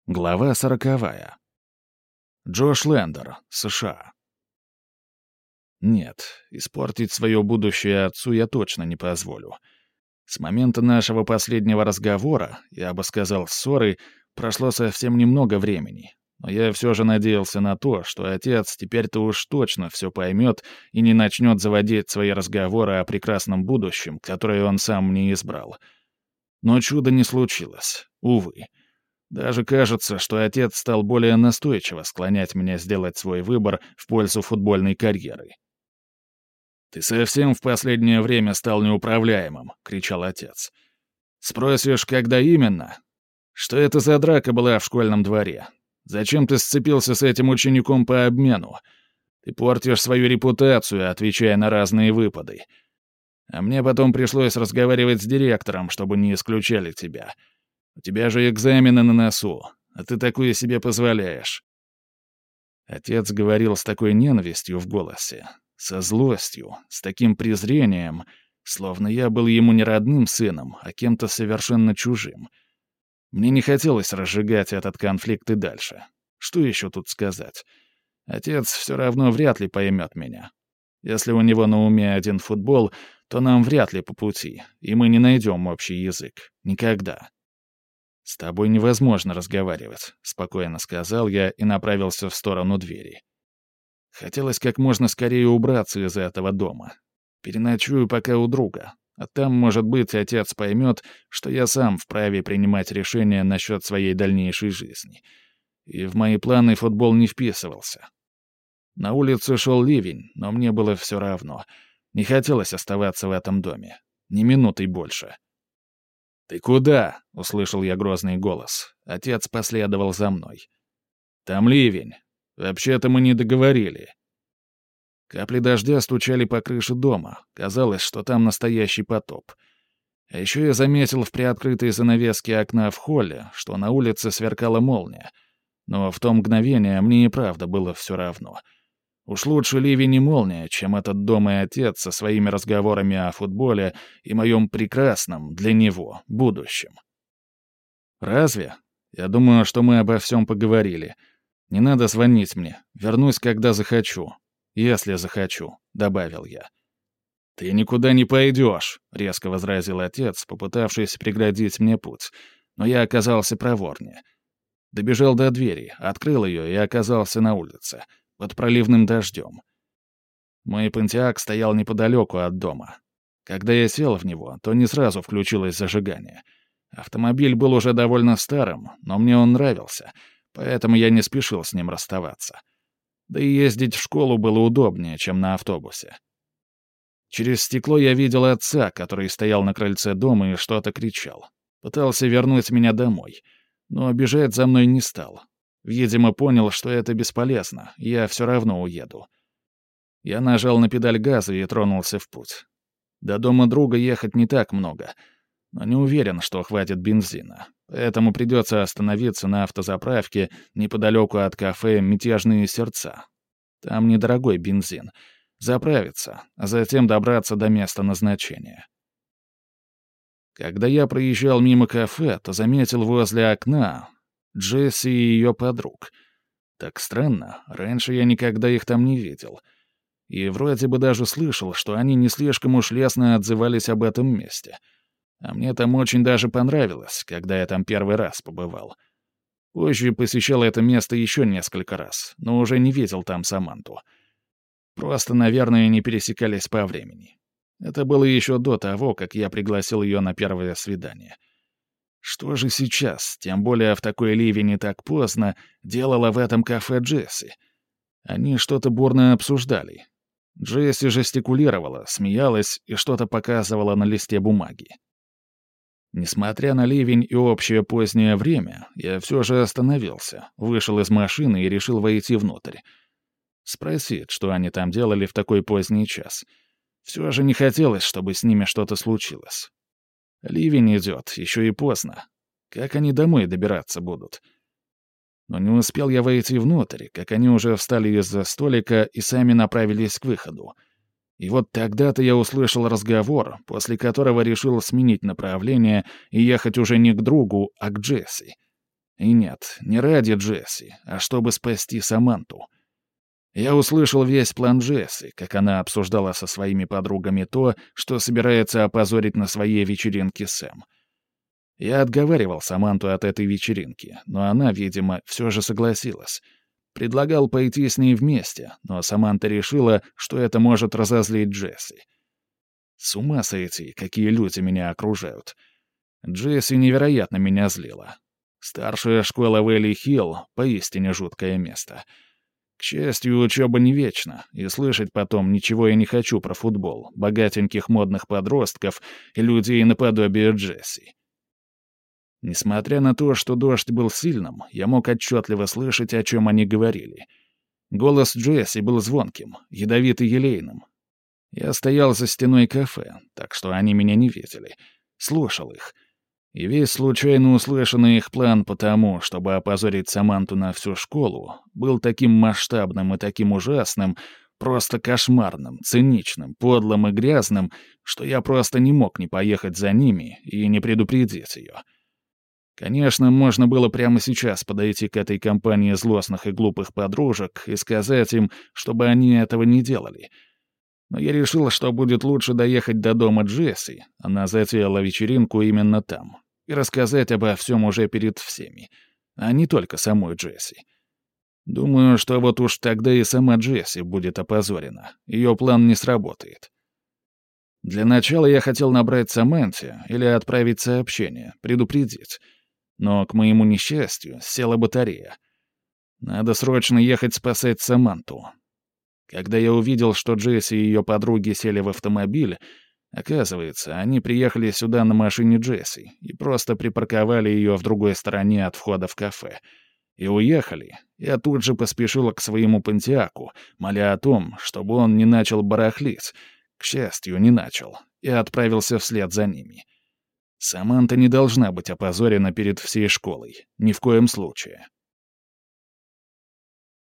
Глава 40. Джош Лендер, США. Нет, испортить свое будущее отцу я точно не позволю. С момента нашего последнего разговора, я бы сказал, ссоры, прошло совсем немного времени. Но я все же надеялся на то, что отец теперь-то уж точно все поймет и не начнет заводить свои разговоры о прекрасном будущем, которое он сам мне избрал. Но чуда не случилось, увы. Даже кажется, что отец стал более настойчиво склонять меня сделать свой выбор в пользу футбольной карьеры. «Ты совсем в последнее время стал неуправляемым», — кричал отец. «Спросишь, когда именно? Что это за драка была в школьном дворе? Зачем ты сцепился с этим учеником по обмену? Ты портишь свою репутацию, отвечая на разные выпады. А мне потом пришлось разговаривать с директором, чтобы не исключали тебя. У тебя же экзамены на носу, а ты такое себе позволяешь». Отец говорил с такой ненавистью в голосе, со злостью, с таким презрением, словно я был ему не родным сыном, а кем-то совершенно чужим. Мне не хотелось разжигать этот конфликт и дальше. Что еще тут сказать? Отец все равно вряд ли поймет меня. Если у него на уме один футбол, то нам вряд ли по пути, и мы не найдем общий язык. Никогда. «С тобой невозможно разговаривать», — спокойно сказал я и направился в сторону двери. Хотелось как можно скорее убраться из этого дома. Переночую пока у друга, а там, может быть, отец поймет, что я сам вправе принимать решения насчет своей дальнейшей жизни. И в мои планы футбол не вписывался. На улице шел ливень, но мне было все равно. Не хотелось оставаться в этом доме. Ни минутой больше. «Ты куда?» — услышал я грозный голос. Отец последовал за мной. «Там ливень. Вообще-то мы не договорили». Капли дождя стучали по крыше дома. Казалось, что там настоящий потоп. А еще я заметил в приоткрытой занавеске окна в холле, что на улице сверкала молния. Но в то мгновение мне и правда было все равно. Уж лучше ливень и молния, чем этот дом и отец со своими разговорами о футболе и моем прекрасном для него будущем. «Разве? Я думаю, что мы обо всем поговорили. Не надо звонить мне. Вернусь, когда захочу. Если захочу», — добавил я. «Ты никуда не пойдешь», — резко возразил отец, попытавшись преградить мне путь. Но я оказался проворнее. Добежал до двери, открыл ее и оказался на улице, под проливным дождем. Мой Pontiac стоял неподалеку от дома. Когда я сел в него, то не сразу включилось зажигание. Автомобиль был уже довольно старым, но мне он нравился, поэтому я не спешил с ним расставаться. Да и ездить в школу было удобнее, чем на автобусе. Через стекло я видел отца, который стоял на крыльце дома и что-то кричал. Пытался вернуть меня домой, но бежать за мной не стал. Видимо, понял, что это бесполезно, я все равно уеду. Я нажал на педаль газа и тронулся в путь. До дома друга ехать не так много, но не уверен, что хватит бензина, поэтому придется остановиться на автозаправке неподалеку от кафе «Мятежные сердца». Там недорогой бензин. Заправиться, а затем добраться до места назначения. Когда я проезжал мимо кафе, то заметил возле окна Джесси и ее подруг. Так странно, раньше я никогда их там не видел. И вроде бы даже слышал, что они не слишком уж лестно отзывались об этом месте. А мне там очень даже понравилось, когда я там первый раз побывал. Позже посещал это место еще несколько раз, но уже не видел там Саманту. Просто, наверное, не пересекались по времени. Это было еще до того, как я пригласил ее на первое свидание. Что же сейчас, тем более в такой ливень и так поздно, делала в этом кафе Джесси? Они что-то бурно обсуждали. Джесси жестикулировала, смеялась и что-то показывала на листе бумаги. Несмотря на ливень и общее позднее время, я все же остановился, вышел из машины и решил войти внутрь. Спросить, что они там делали в такой поздний час. Все же не хотелось, чтобы с ними что-то случилось. Ливень идет, еще и поздно. Как они домой добираться будут? Но не успел я войти внутрь, как они уже встали из-за столика и сами направились к выходу. И вот тогда-то я услышал разговор, после которого решил сменить направление и ехать уже не к другу, а к Джесси. И нет, не ради Джесси, а чтобы спасти Саманту. Я услышал весь план Джесси, как она обсуждала со своими подругами то, что собирается опозорить на своей вечеринке Сэм. Я отговаривал Саманту от этой вечеринки, но она, видимо, все же согласилась. Предлагал пойти с ней вместе, но Саманта решила, что это может разозлить Джесси. С ума сойти, какие люди меня окружают. Джесси невероятно меня злила. Старшая школа Вэлли-Хилл — поистине жуткое место. К счастью, учеба не вечна, и слышать потом ничего я не хочу про футбол, богатеньких модных подростков и людей наподобие Джесси. Несмотря на то, что дождь был сильным, я мог отчетливо слышать, о чем они говорили. Голос Джесси был звонким, ядовито-елейным. Я стоял за стеной кафе, так что они меня не видели. Слушал их. И весь случайно услышанный их план по тому, чтобы опозорить Саманту на всю школу, был таким масштабным и таким ужасным, просто кошмарным, циничным, подлым и грязным, что я просто не мог не поехать за ними и не предупредить ее. Конечно, можно было прямо сейчас подойти к этой компании злостных и глупых подружек и сказать им, чтобы они этого не делали. Но я решил, что будет лучше доехать до дома Джесси, она затеяла вечеринку именно там, и рассказать обо всем уже перед всеми, а не только самой Джесси. Думаю, что вот уж тогда и сама Джесси будет опозорена, ее план не сработает. Для начала я хотел набрать Саманте или отправить сообщение, предупредить. Но, к моему несчастью, села батарея. Надо срочно ехать спасать Саманту. Когда я увидел, что Джесси и ее подруги сели в автомобиль, оказывается, они приехали сюда на машине Джесси и просто припарковали ее в другой стороне от входа в кафе. И уехали. Я тут же поспешила к своему Пантиаку, моля о том, чтобы он не начал барахлить. К счастью, не начал. И отправился вслед за ними. Саманта не должна быть опозорена перед всей школой. Ни в коем случае.